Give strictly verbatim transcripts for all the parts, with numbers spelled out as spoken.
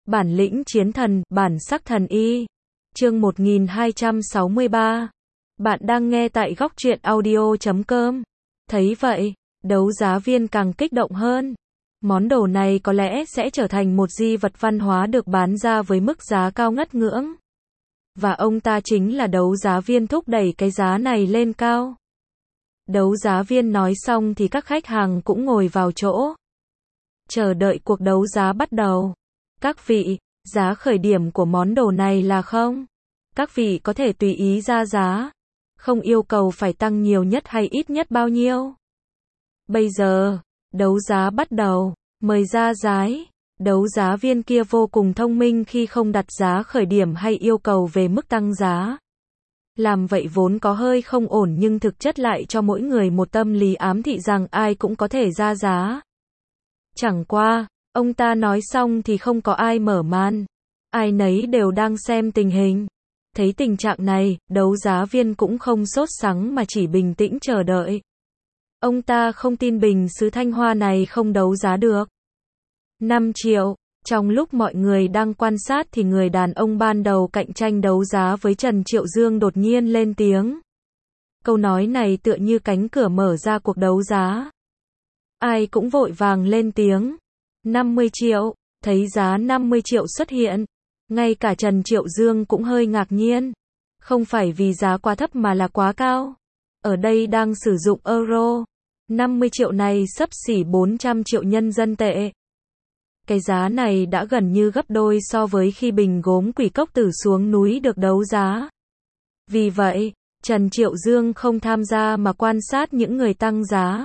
Bản lĩnh chiến thần, bản sắc thần y. Chương một nghìn hai trăm sáu mươi ba. Bạn đang nghe tại góc truyện audio chấm com. Thấy vậy, đấu giá viên càng kích động hơn. Món đồ này có lẽ sẽ trở thành một di vật văn hóa được bán ra với mức giá cao ngất ngưỡng. Và ông ta chính là đấu giá viên thúc đẩy cái giá này lên cao. Đấu giá viên nói xong thì các khách hàng cũng ngồi vào chỗ, chờ đợi cuộc đấu giá bắt đầu. Các vị, giá khởi điểm của món đồ này là không? Các vị có thể tùy ý ra giá, không yêu cầu phải tăng nhiều nhất hay ít nhất bao nhiêu. Bây giờ, đấu giá bắt đầu, mời ra giá. Đấu giá viên kia vô cùng thông minh khi không đặt giá khởi điểm hay yêu cầu về mức tăng giá. Làm vậy vốn có hơi không ổn nhưng thực chất lại cho mỗi người một tâm lý ám thị rằng ai cũng có thể ra giá. Chẳng qua, ông ta nói xong thì không có ai mở màn. Ai nấy đều đang xem tình hình. Thấy tình trạng này, đấu giá viên cũng không sốt sắng mà chỉ bình tĩnh chờ đợi. Ông ta không tin bình sứ Thanh Hoa này không đấu giá được. năm triệu. Trong lúc mọi người đang quan sát thì người đàn ông ban đầu cạnh tranh đấu giá với Trần Triệu Dương đột nhiên lên tiếng. Câu nói này tựa như cánh cửa mở ra cuộc đấu giá. Ai cũng vội vàng lên tiếng. năm mươi triệu. Thấy giá năm mươi triệu xuất hiện, ngay cả Trần Triệu Dương cũng hơi ngạc nhiên. Không phải vì giá quá thấp mà là quá cao. Ở đây đang sử dụng euro. năm mươi triệu này xấp xỉ bốn trăm triệu nhân dân tệ. Cái giá này đã gần như gấp đôi so với khi bình gốm Quỷ Cốc Tử xuống núi được đấu giá. Vì vậy, Trần Triệu Dương không tham gia mà quan sát những người tăng giá.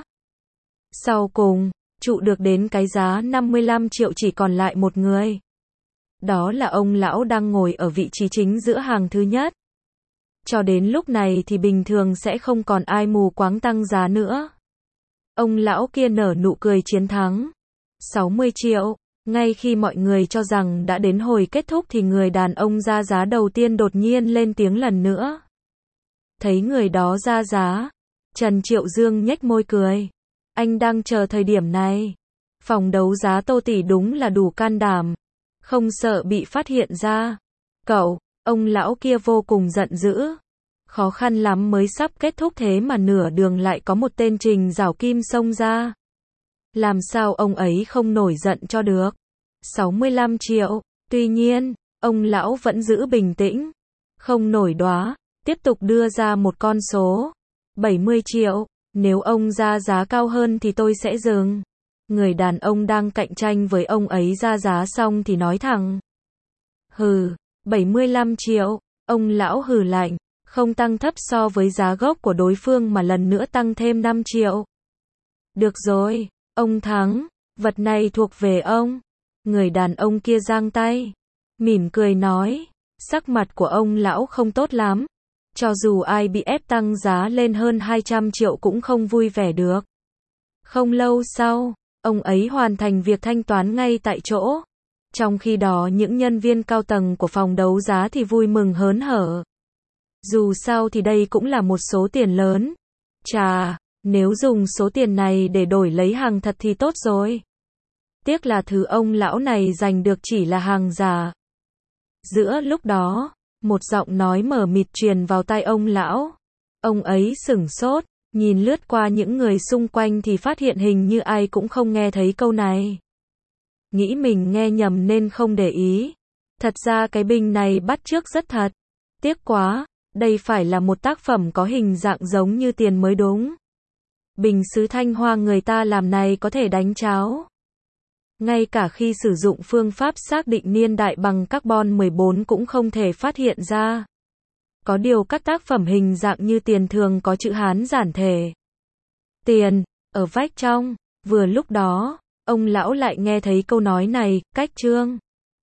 Sau cùng, trụ được đến cái giá năm mươi lăm triệu chỉ còn lại một người. Đó là ông lão đang ngồi ở vị trí chính giữa hàng thứ nhất. Cho đến lúc này thì bình thường sẽ không còn ai mù quáng tăng giá nữa. Ông lão kia nở nụ cười chiến thắng. sáu mươi triệu. Ngay khi mọi người cho rằng đã đến hồi kết thúc thì người đàn ông ra giá đầu tiên đột nhiên lên tiếng lần nữa. Thấy người đó ra giá, Trần Triệu Dương nhếch môi cười. Anh đang chờ thời điểm này. Phòng đấu giá Tô Tỷ đúng là đủ can đảm, không sợ bị phát hiện ra. Cậu, ông lão kia vô cùng giận dữ. Khó khăn lắm mới sắp kết thúc thế mà nửa đường lại có một tên Trình Giảo Kim xông ra. Làm sao ông ấy không nổi giận cho được? sáu mươi lăm triệu. Tuy nhiên, ông lão vẫn giữ bình tĩnh, không nổi đoá, tiếp tục đưa ra một con số. bảy mươi triệu. Nếu ông ra giá cao hơn thì tôi sẽ dừng. Người đàn ông đang cạnh tranh với ông ấy ra giá xong thì nói thẳng. Hừ, bảy mươi lăm triệu. Ông lão hừ lạnh, không tăng thấp so với giá gốc của đối phương mà lần nữa tăng thêm năm triệu. Được rồi, ông thắng, vật này thuộc về ông. Người đàn ông kia giang tay, mỉm cười nói. Sắc mặt của ông lão không tốt lắm. Cho dù ai bị ép tăng giá lên hơn hai trăm triệu cũng không vui vẻ được. Không lâu sau, ông ấy hoàn thành việc thanh toán ngay tại chỗ. Trong khi đó những nhân viên cao tầng của phòng đấu giá thì vui mừng hớn hở. Dù sao thì đây cũng là một số tiền lớn. Chà, nếu dùng số tiền này để đổi lấy hàng thật thì tốt rồi. Tiếc là thứ ông lão này giành được chỉ là hàng giả. Giữa lúc đó, một giọng nói mờ mịt truyền vào tai ông lão. Ông ấy sửng sốt, nhìn lướt qua những người xung quanh thì phát hiện hình như ai cũng không nghe thấy câu này. Nghĩ mình nghe nhầm nên không để ý. Thật ra cái bình này bắt chước rất thật. Tiếc quá, đây phải là một tác phẩm có hình dạng giống như tiền mới đúng. Bình sứ Thanh Hoa người ta làm này có thể đánh cháo. Ngay cả khi sử dụng phương pháp xác định niên đại bằng carbon mười bốn cũng không thể phát hiện ra. Có điều các tác phẩm hình dạng như tiền thường có chữ Hán giản thể. Tiền, ở vách trong. Vừa lúc đó, ông lão lại nghe thấy câu nói này, cách trương.